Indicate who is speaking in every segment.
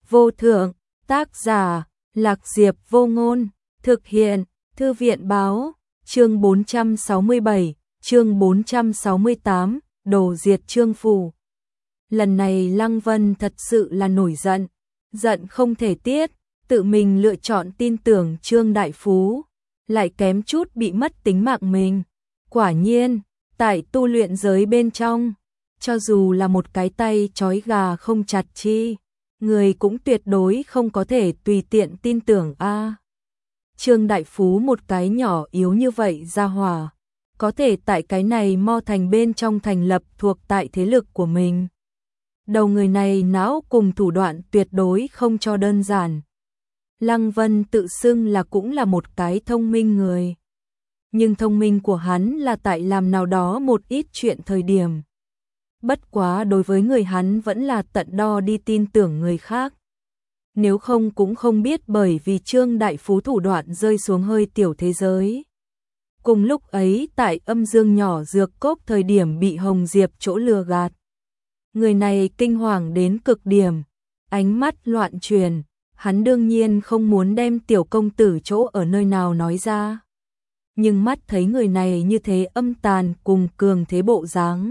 Speaker 1: vô thượng, tác giả, Lạc Diệp Vô Ngôn, thực hiện, Thư viện báo, chương 467, chương 468, đồ diệt Trương Phủ. Lần này Lăng Vân thật sự là nổi giận, giận không thể tiết, tự mình lựa chọn tin tưởng Trương Đại Phú, lại kém chút bị mất tính mạng mình. Quả nhiên, tại tu luyện giới bên trong, cho dù là một cái tay trói gà không chặt chi, người cũng tuyệt đối không có thể tùy tiện tin tưởng a. Trương Đại Phú một cái nhỏ yếu như vậy ra hỏa, có thể tại cái này Mo Thành bên trong thành lập thuộc tại thế lực của mình. Đầu người này não cùng thủ đoạn tuyệt đối không cho đơn giản. Lăng Vân tự xưng là cũng là một cái thông minh người. Nhưng thông minh của hắn là tại làm nào đó một ít chuyện thời điểm. Bất quá đối với người hắn vẫn là tận đo đi tin tưởng người khác. Nếu không cũng không biết bởi vì Trương Đại Phú thủ đoạn rơi xuống hơi tiểu thế giới. Cùng lúc ấy tại âm dương nhỏ dược cốc thời điểm bị Hồng Diệp chỗ lừa gạt. Người này kinh hoàng đến cực điểm, ánh mắt loạn truyền, hắn đương nhiên không muốn đem tiểu công tử chỗ ở nơi nào nói ra. Nhưng mắt thấy người này như thế âm tàn cùng cường thế bộ dáng,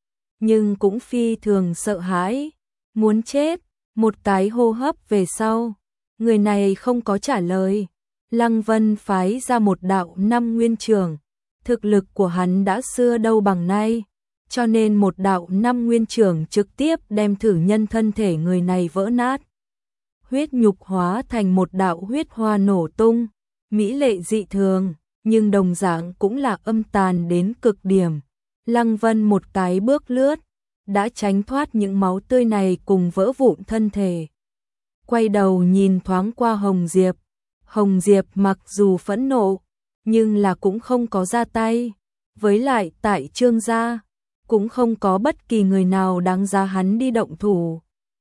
Speaker 1: nhưng cũng phi thường sợ hãi, muốn chết. Một cái hô hấp về sau, người này không có trả lời. Lăng Vân phái ra một đạo năm nguyên trưởng, thực lực của hắn đã xưa đâu bằng nay, cho nên một đạo năm nguyên trưởng trực tiếp đem thử nhân thân thể người này vỡ nát. Huyết nhục hóa thành một đạo huyết hoa nổ tung, mỹ lệ dị thường, nhưng đồng dạng cũng là âm tàn đến cực điểm. Lăng Vân một cái bước lướt, đã tránh thoát những máu tươi này cùng vỡ vụn thân thể. Quay đầu nhìn thoáng qua Hồng Diệp. Hồng Diệp mặc dù phẫn nộ, nhưng là cũng không có ra tay. Với lại tại Trương gia, cũng không có bất kỳ người nào đáng giá hắn đi động thủ.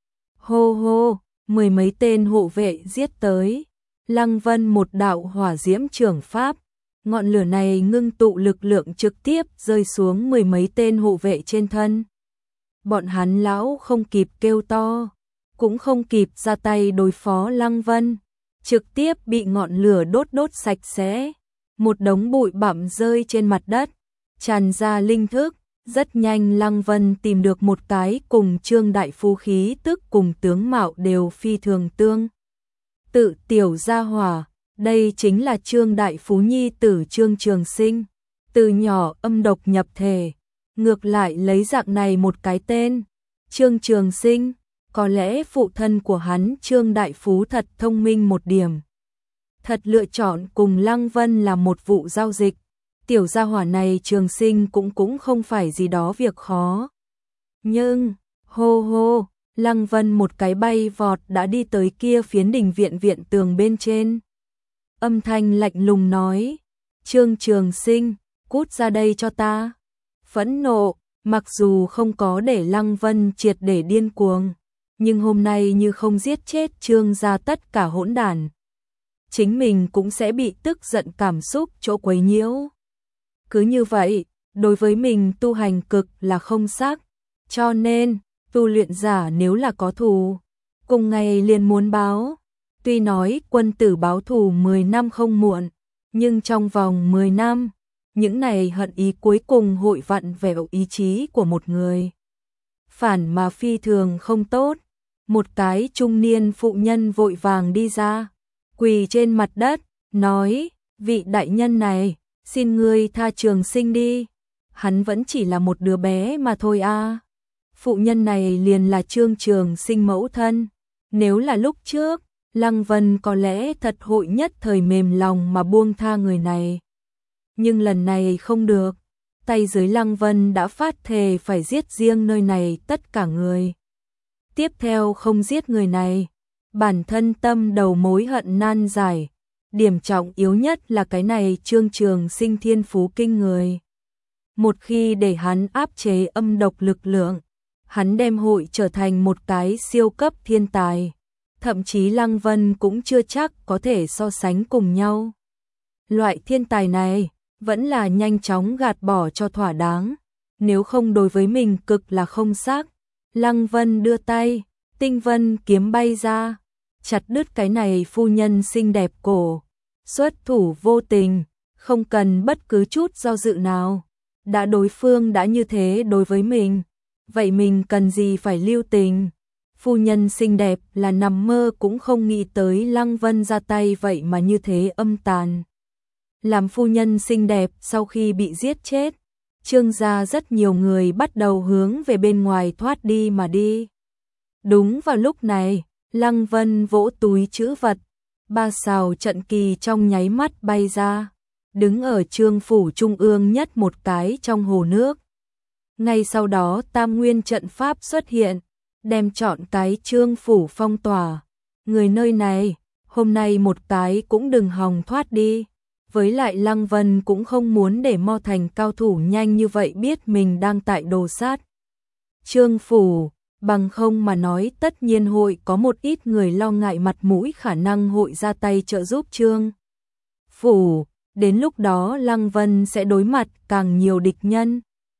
Speaker 1: Hô hô, mười mấy tên hộ vệ giết tới. Lăng Vân một đạo hỏa diễm trưởng pháp. Ngọn lửa này ngưng tụ lực lượng trực tiếp rơi xuống mười mấy tên hộ vệ trên thân. Bọn hắn lão không kịp kêu to, cũng không kịp ra tay đối phó Lăng Vân, trực tiếp bị ngọn lửa đốt sạch sẽ. Một đống bụi bặm rơi trên mặt đất, tràn ra linh thức. Rất nhanh Lăng Vân tìm được một cái cùng Trương Đại Phú khí tức cùng tướng mạo đều phi thường tương tự tiểu gia hỏa. Đây chính là Trương Đại Phú nhi tử Trương Trường Sinh, từ nhỏ âm độc nhập thể. Ngược lại lấy dạng này một cái tên, Trương Trường Sinh, có lẽ phụ thân của hắn Trương Đại Phú thật thông minh một điểm. Thật lựa chọn cùng Lăng Vân là một vụ giao dịch, tiểu gia hỏa này Trường Sinh cũng không phải gì đó việc khó. Nhưng, hô hô, Lăng Vân một cái bay vọt đã đi tới kia phiến đình viện tường bên trên. Âm thanh lạnh lùng nói, Trương Trường Sinh, cút ra đây cho ta. Phẫn nộ, mặc dù không có để Lăng Vân triệt để điên cuồng, nhưng hôm nay như không giết chết Trương gia tất cả hỗn đản, chính mình cũng sẽ bị tức giận cảm xúc chỗ quấy nhiễu. Cứ như vậy, đối với mình tu hành cực là không sắc, cho nên, tu luyện giả nếu là có thù, cùng ngày liền muốn báo. Tuy nói quân tử báo thù 10 năm không muộn, nhưng trong vòng 10 năm, những này hận ý cuối cùng hội vặn vẹo ý chí của một người. Phản mà phi thường không tốt. Một cái trung niên phụ nhân vội vàng đi ra, quỳ trên mặt đất, nói, vị đại nhân này, xin ngươi tha Trường Sinh đi. Hắn vẫn chỉ là một đứa bé mà thôi a. Phụ nhân này liền là Trương Trường Sinh mẫu thân. Nếu là lúc trước, Lăng Vân có lẽ thật hội nhất thời mềm lòng mà buông tha người này. Nhưng lần này không được, tay dưới Lăng Vân đã phát thề phải giết riêng nơi này tất cả người. Tiếp theo không giết người này, bản thân tâm đầu mối hận nan giải. Điểm trọng yếu nhất là cái này Trương Trường Sinh thiên phú kinh người. Một khi để hắn áp chế âm độc lực lượng, hắn đem hội trở thành một cái siêu cấp thiên tài. Thậm chí Lăng Vân cũng chưa chắc có thể so sánh cùng nhau. Loại thiên tài này vẫn là nhanh chóng gạt bỏ cho thỏa đáng, nếu không đối với mình cực là không xác. Lăng Vân đưa tay, tinh vân kiếm bay ra, chặt đứt cái này phu nhân xinh đẹp cổ. Xuất thủ vô tình, không cần bất cứ chút do dự nào. Đã đối phương đã như thế đối với mình, vậy mình cần gì phải lưu tình. Phu nhân xinh đẹp là nằm mơ cũng không nghĩ tới Lăng Vân ra tay vậy mà như thế âm tàn. Làm phu nhân xinh đẹp sau khi bị giết chết, Trương gia rất nhiều người bắt đầu hướng về bên ngoài thoát đi mà đi. Đúng vào lúc này, Lăng Vân vỗ túi trữ vật, 3 sào trận kỳ trong nháy mắt bay ra, đứng ở Trương phủ trung ương nhất một cái trong hồ nước. Ngay sau đó Tam Nguyên trận pháp xuất hiện, đem trọn cái Trương phủ phong tỏa. Người nơi này, hôm nay một cái cũng đừng hòng thoát đi. Với lại Lăng Vân cũng không muốn để Mo Thành cao thủ nhanh như vậy biết mình đang tại đồ sát Trương phủ, bằng không mà nói tất nhiên hội có một ít người lo ngại mặt mũi khả năng hội ra tay trợ giúp Trương phủ, đến lúc đó Lăng Vân sẽ đối mặt càng nhiều địch nhân.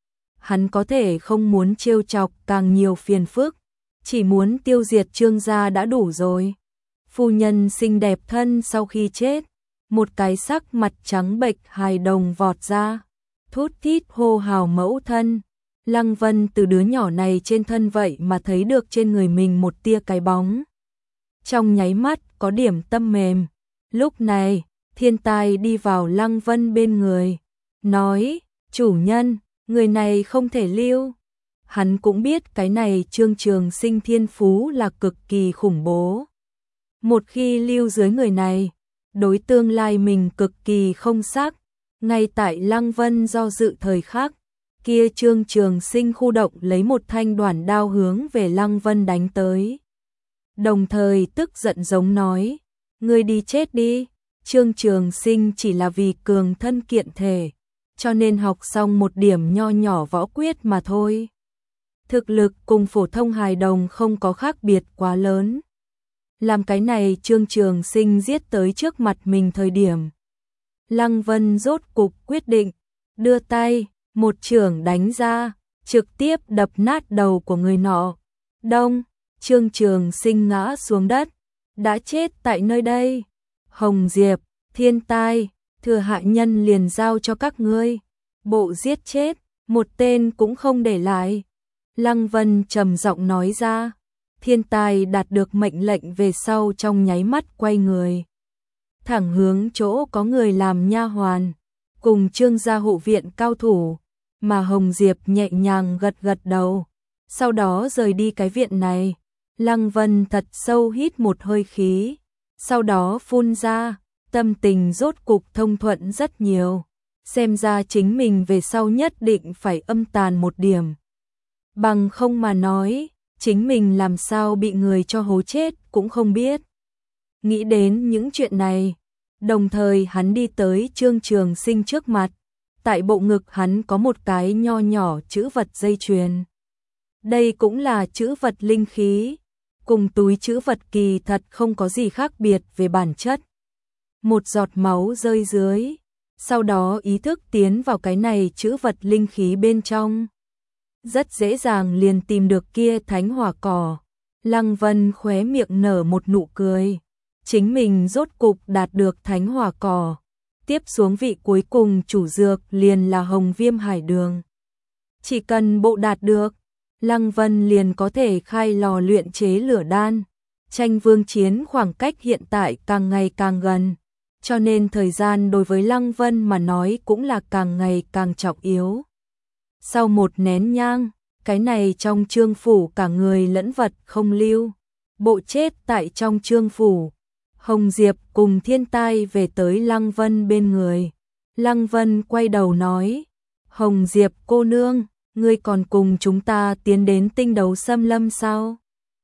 Speaker 1: Hắn có thể không muốn trêu chọc càng nhiều phiền phức, chỉ muốn tiêu diệt Trương gia đã đủ rồi. Phu nhân xinh đẹp thân sau khi chết, một cái sắc mặt trắng bệch hài đồng vọt ra, thút thít hô hào mẫu thân. Lăng Vân từ đứa nhỏ này trên thân vậy mà thấy được trên người mình một tia cái bóng. Trong nháy mắt có điểm tâm mềm. Lúc này, Thiên Tai đi vào Lăng Vân bên người, nói, chủ nhân, người này không thể lưu. Hắn cũng biết cái này Trương Trường Sinh thiên phú là cực kỳ khủng bố. Một khi lưu dưới người này, đối tương lai mình cực kỳ không xác. Ngay tại Lăng Vân do dự thời khắc, kia Trương Trường Sinh khu động lấy một thanh đoản đao hướng về Lăng Vân đánh tới. Đồng thời tức giận giống nói, ngươi đi chết đi. Trương Trường Sinh chỉ là vì cường thân kiện thể, cho nên học xong một điểm nho nhỏ võ quyết mà thôi. Thực lực cùng phổ thông hài đồng không có khác biệt quá lớn. Làm cái này Trương Trường Sinh giết tới trước mặt mình thời điểm, Lăng Vân rốt cục quyết định, đưa tay, một chưởng đánh ra, trực tiếp đập nát đầu của người nọ. Đông, Trương Trường Sinh ngã xuống đất, đã chết tại nơi đây. Hồng Diệp, Thiên Tai, thừa hạ nhân liền giao cho các ngươi. Bộ giết chết, một tên cũng không để lại. Lăng Vân trầm giọng nói ra. Thiên Tai đạt được mệnh lệnh về sau trong nháy mắt quay người, thẳng hướng chỗ có người làm nha hoàn, cùng Trương gia hộ viện cao thủ, mà Hồng Diệp nhẹ nhàng gật gật đầu, sau đó rời đi cái viện này. Lăng Vân thật sâu hít một hơi khí, sau đó phun ra, tâm tình rốt cục thông thuận rất nhiều, xem ra chính mình về sau nhất định phải âm tàn một điểm. Bằng không mà nói, chính mình làm sao bị người cho hố chết cũng không biết. Nghĩ đến những chuyện này, đồng thời hắn đi tới Trương Trường Sinh trước mặt, tại bộ ngực hắn có một cái nho nhỏ chữ vật dây chuyền. Đây cũng là chữ vật linh khí, cùng túi chữ vật kỳ thật không có gì khác biệt về bản chất. Một giọt máu rơi dưới, sau đó ý thức tiến vào cái này chữ vật linh khí bên trong. Rất dễ dàng liền tìm được kia thánh hỏa cỏ. Lăng Vân khóe miệng nở một nụ cười. Chính mình rốt cục đạt được thánh hỏa cỏ. Tiếp xuống vị cuối cùng chủ dược liền là hồng viêm hải đường. Chỉ cần bộ đạt được, Lăng Vân liền có thể khai lò luyện chế lửa đan. Tranh vương chiến khoảng cách hiện tại càng ngày càng gần, cho nên thời gian đối với Lăng Vân mà nói cũng là càng ngày càng trọng yếu. Sau một nén nhang, cái này trong Trương phủ cả người lẫn vật không lưu, bộ chết tại trong Trương phủ. Hồng Diệp cùng Thiên Tai về tới Lăng Vân bên người. Lăng Vân quay đầu nói, Hồng Diệp cô nương, ngươi còn cùng chúng ta tiến đến Tinh Đấu Xâm Lâm sao?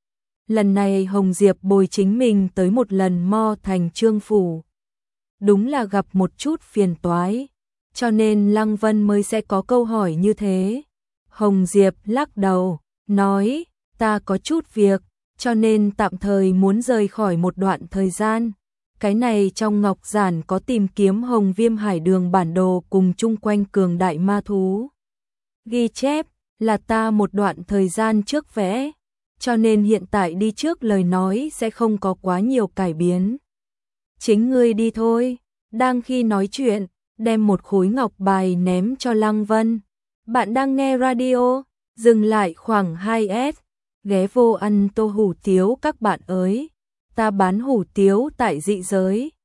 Speaker 1: Lần này Hồng Diệp bồi chính mình tới một lần Mo Thành Trương phủ. Đúng là gặp một chút phiền toái, cho nên Lăng Vân mới sẽ có câu hỏi như thế. Hồng Diệp lắc đầu, nói, ta có chút việc, cho nên tạm thời muốn rời khỏi một đoạn thời gian. Cái này trong ngọc giản có tìm kiếm hồng viêm hải đường bản đồ cùng chung quanh cường đại ma thú. Ghi chép là ta một đoạn thời gian trước vẽ, cho nên hiện tại đi trước lời nói sẽ không có quá nhiều cải biến. Chính ngươi đi thôi. Đang khi nói chuyện, đem một khối ngọc bài ném cho Lăng Vân. Bạn đang nghe radio, dừng lại khoảng 2S, ghé vô ăn tô hủ tiếu các bạn ơi. Ta bán hủ tiếu tại dị giới.